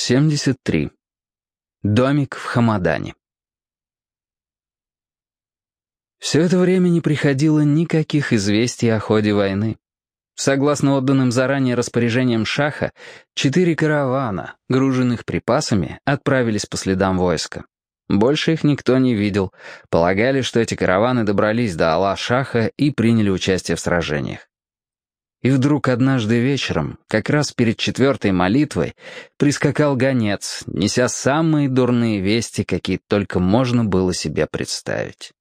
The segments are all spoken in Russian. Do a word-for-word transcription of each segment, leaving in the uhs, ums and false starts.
семьдесят три. Домик в Хамадане. Все это время не приходило никаких известий о ходе войны. Согласно отданным заранее распоряжениям шаха, четыре каравана, груженных припасами, отправились по следам войска. Больше их никто не видел. Полагали, что эти караваны добрались до Алла-Шаха и приняли участие в сражениях. И вдруг однажды вечером, как раз перед четвертой молитвой, прискакал гонец, неся самые дурные вести, какие только можно было себе представить.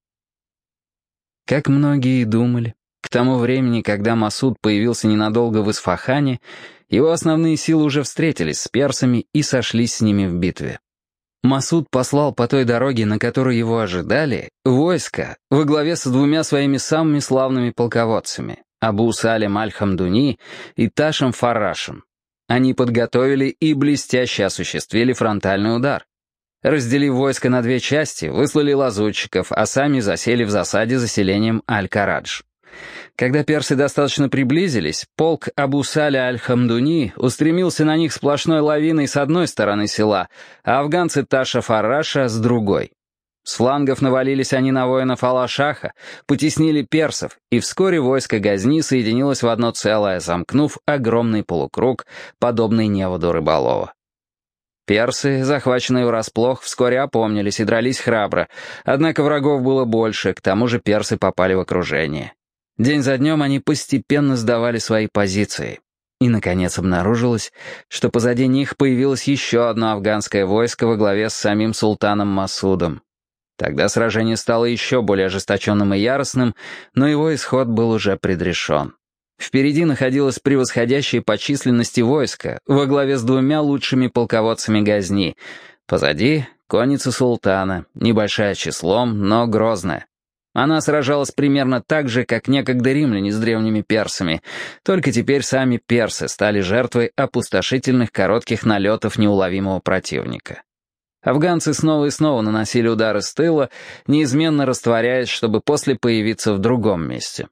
Как многие и думали, к тому времени, когда Масуд появился ненадолго в Исфахане, его основные силы уже встретились с персами и сошлись с ними в битве. Масуд послал по той дороге, на которой его ожидали, войско во главе со двумя своими самыми славными полководцами — Абу Салем аль-Хамдуни и Ташем Фаррашем. Они подготовили и блестяще осуществили фронтальный удар. Разделив войско на две части, выслали лазутчиков, а сами засели в засаде за селением Аль-Карадж. Когда персы достаточно приблизились, полк Абу Саля аль-Хамдуни устремился на них сплошной лавиной с одной стороны села, а афганцы Таша Фарраша с другой. С флангов навалились они на воинов Алла-Шаха, потеснили персов, и вскоре войско Газни соединилось в одно целое, замкнув огромный полукруг, подобный неводу рыболова. Персы, захваченные врасплох, вскоре опомнились и дрались храбро, однако врагов было больше, к тому же персы попали в окружение. День за днем они постепенно сдавали свои позиции. И, наконец, обнаружилось, что позади них появилось еще одно афганское войско во главе с самим султаном Масудом. Тогда сражение стало еще более ожесточенным и яростным, но его исход был уже предрешен. Впереди находилось превосходящее по численности войско во главе с двумя лучшими полководцами Газни. Позади — конница султана, небольшая числом, но грозная. Она сражалась примерно так же, как некогда римляне с древними персами, только теперь сами персы стали жертвой опустошительных коротких налетов неуловимого противника. Афганцы снова и снова наносили удары с тыла, неизменно растворяясь, чтобы после появиться в другом месте.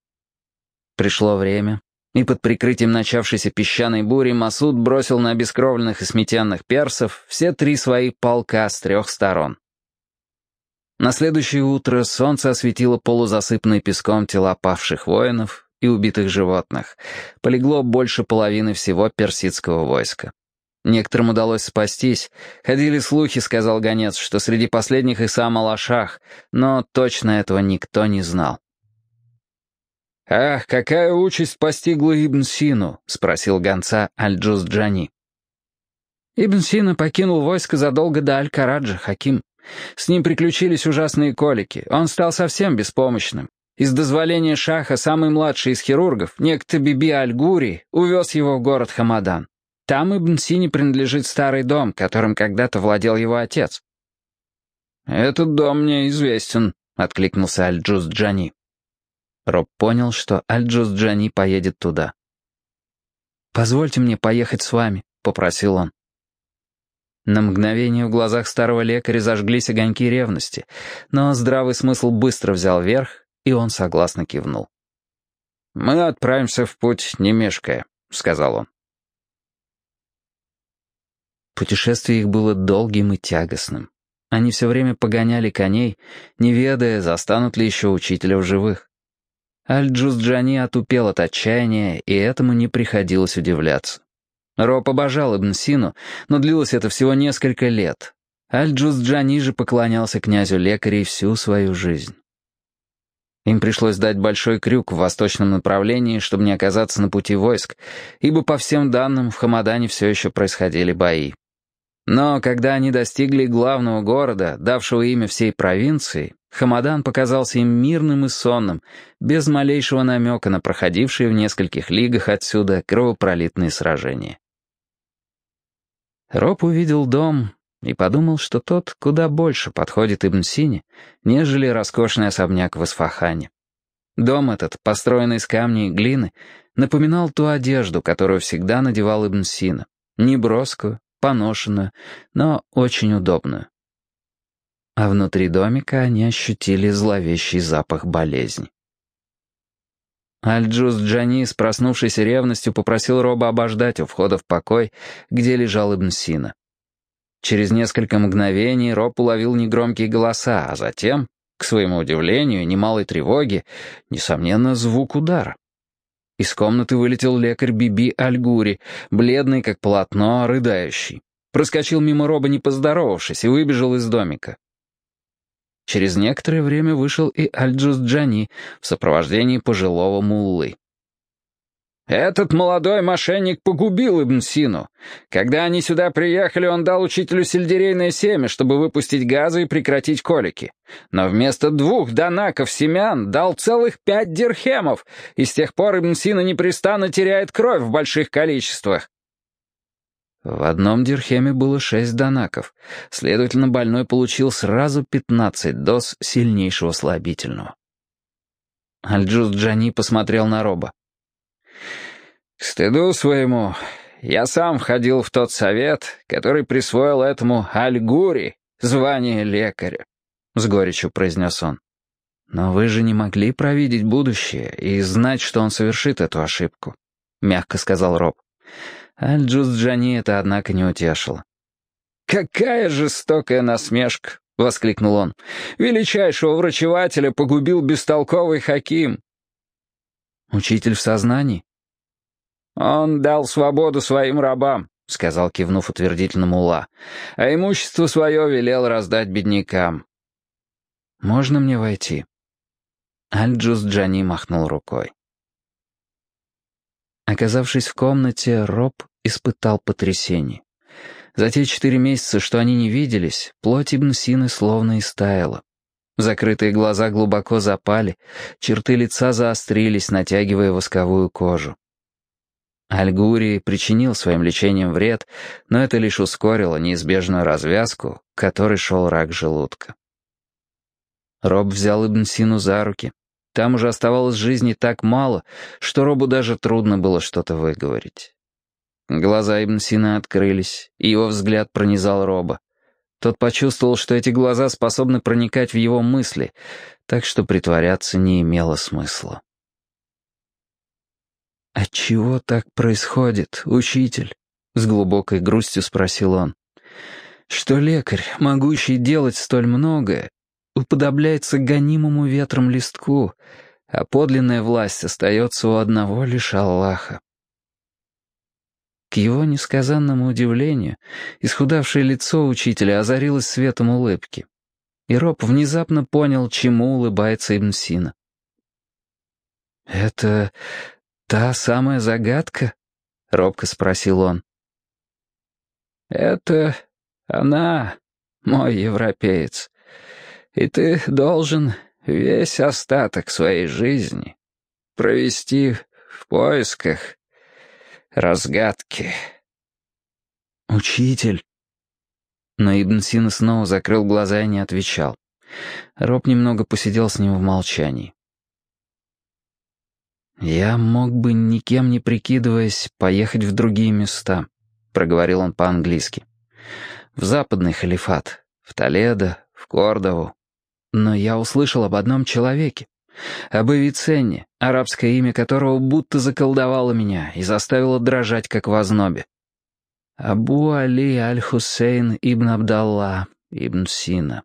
Пришло время, и под прикрытием начавшейся песчаной бури Масуд бросил на обескровленных и сметенных персов все три свои полка с трех сторон. На следующее утро солнце осветило полузасыпанные песком тела павших воинов и убитых животных. Полегло больше половины всего персидского войска. Некоторым удалось спастись. Ходили слухи, сказал гонец, что среди последних и сам Алла-Шах, но точно этого никто не знал. «Ах, какая участь постигла Ибн Сину?» — спросил гонца Аль-Джузджани. «Ибн Сина покинул войско задолго до Аль-Караджа, Хаким. С ним приключились ужасные колики. Он стал совсем беспомощным. Из дозволения шаха самый младший из хирургов, некто Биби Аль-Гури, увез его в город Хамадан. Там Ибн Сине принадлежит старый дом, которым когда-то владел его отец». «Этот дом мне известен», — откликнулся Аль-Джузджани. Роб понял, что Аль-Джузджани поедет туда. «Позвольте мне поехать с вами», — попросил он. На мгновение в глазах старого лекаря зажглись огоньки ревности, но здравый смысл быстро взял верх, и он согласно кивнул. «Мы отправимся в путь, не мешкая», — сказал он. Путешествие их было долгим и тягостным. Они все время погоняли коней, не ведая, застанут ли еще учителя в живых. Аль-Джузджани отупел от отчаяния, и этому не приходилось удивляться. Роб обожал Ибн Сину, но длилось это всего несколько лет. Аль-Джузджани же поклонялся князю лекарей всю свою жизнь. Им пришлось дать большой крюк в восточном направлении, чтобы не оказаться на пути войск, ибо по всем данным в Хамадане все еще происходили бои. Но когда они достигли главного города, давшего имя всей провинции, Хамадан показался им мирным и сонным, без малейшего намека на проходившие в нескольких лигах отсюда кровопролитные сражения. Роб увидел дом и подумал, что тот куда больше подходит Ибн Сине, нежели роскошный особняк в Исфахане. Дом этот, построенный из камня и глины, напоминал ту одежду, которую всегда надевал Ибн Сина, неброскую, поношенную, но очень удобную. А внутри домика они ощутили зловещий запах болезни. Аль-Джуз Джани с проснувшейся ревностью попросил Роба обождать у входа в покой, где лежал Ибн Сина. Через несколько мгновений Роб уловил негромкие голоса, а затем, к своему удивлению и немалой тревоге, несомненно, звук удара. Из комнаты вылетел лекарь Биби Аль-Гури, бледный как полотно, рыдающий. Проскочил мимо Роба, не поздоровавшись, и выбежал из домика. Через некоторое время вышел и Аль-Джуз Джани в сопровождении пожилого муллы. «Этот молодой мошенник погубил Ибн Сину. Когда они сюда приехали, он дал учителю сельдерейное семя, чтобы выпустить газы и прекратить колики. Но вместо двух данаков семян дал целых пять дирхемов, и с тех пор Ибн Сина непрестанно теряет кровь в больших количествах». В одном дирхеме было шесть данаков, следовательно, больной получил сразу пятнадцать доз сильнейшего слабительного. Аль-Джуз Джани посмотрел на Роба. «К стыду своему, я сам входил в тот совет, который присвоил этому Аль-Гури звание лекаря», — с горечью произнес он. «Но вы же не могли провидеть будущее и знать, что он совершит эту ошибку», — мягко сказал Роб. Аль-Джуз Джани это, однако, не утешило. «Какая жестокая насмешка!» — воскликнул он. «Величайшего врачевателя погубил бестолковый хаким». «Учитель в сознании?» «Он дал свободу своим рабам», — сказал, кивнув утвердительно мулла, «а имущество свое велел раздать беднякам». «Можно мне войти?» Аль-Джуз Джани махнул рукой. Оказавшись в комнате, Роб испытал потрясение. За те четыре месяца, что они не виделись, плоть Ибн Сины словно истаяла. Закрытые глаза глубоко запали, черты лица заострились, натягивая восковую кожу. Аль-Гури причинил своим лечением вред, но это лишь ускорило неизбежную развязку, к которой шел рак желудка. Роб взял Ибн Сину за руки. Там уже оставалось жизни так мало, что Робу даже трудно было что-то выговорить. Глаза Ибн Сина открылись, и его взгляд пронизал Роба. Тот почувствовал, что эти глаза способны проникать в его мысли, так что притворяться не имело смысла. «Отчего так происходит, учитель?» — с глубокой грустью спросил он. «Что лекарь, могущий делать столь многое, уподобляется гонимому ветром листку, а подлинная власть остается у одного лишь Аллаха». К его несказанному удивлению, исхудавшее лицо учителя озарилось светом улыбки, и Роб внезапно понял, чему улыбается Ибн Сина. «Это та самая загадка?» — робко спросил он. «Это она, мой европеец, и ты должен весь остаток своей жизни провести в поисках разгадки». «Учитель». Но Ибн Сина снова закрыл глаза и не отвечал. Роб немного посидел с ним в молчании. «Я мог бы, никем не прикидываясь, поехать в другие места», — проговорил он по-английски. «В западный халифат, в Толедо, в Кордову. Но я услышал об одном человеке, об Авиценне, арабское имя которого будто заколдовало меня и заставило дрожать, как в ознобе. Абу Али Аль-Хусейн ибн Абдалла ибн Сина».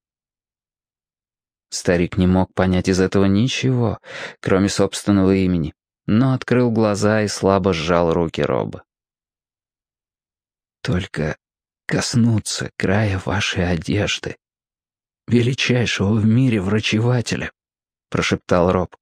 Старик не мог понять из этого ничего, кроме собственного имени, но открыл глаза и слабо сжал руки Роба. «Только коснуться края вашей одежды, величайшего в мире врачевателя», — прошептал Роб.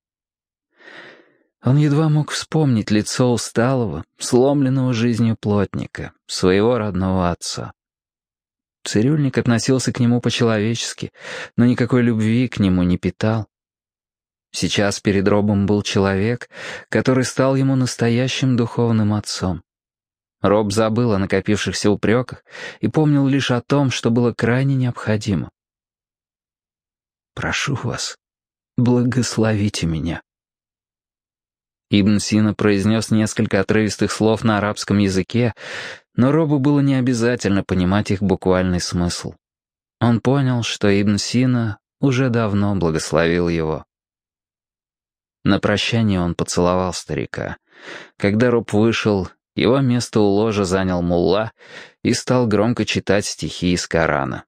Он едва мог вспомнить лицо усталого, сломленного жизнью плотника, своего родного отца. Цирюльник относился к нему по-человечески, но никакой любви к нему не питал. Сейчас перед Робом был человек, который стал ему настоящим духовным отцом. Роб забыл о накопившихся упреках и помнил лишь о том, что было крайне необходимо. «Прошу вас, благословите меня». Ибн Сина произнес несколько отрывистых слов на арабском языке, но Робу было не обязательно понимать их буквальный смысл. Он понял, что Ибн Сина уже давно благословил его. На прощание он поцеловал старика. Когда Роб вышел, его место у ложа занял мулла и стал громко читать стихи из Корана.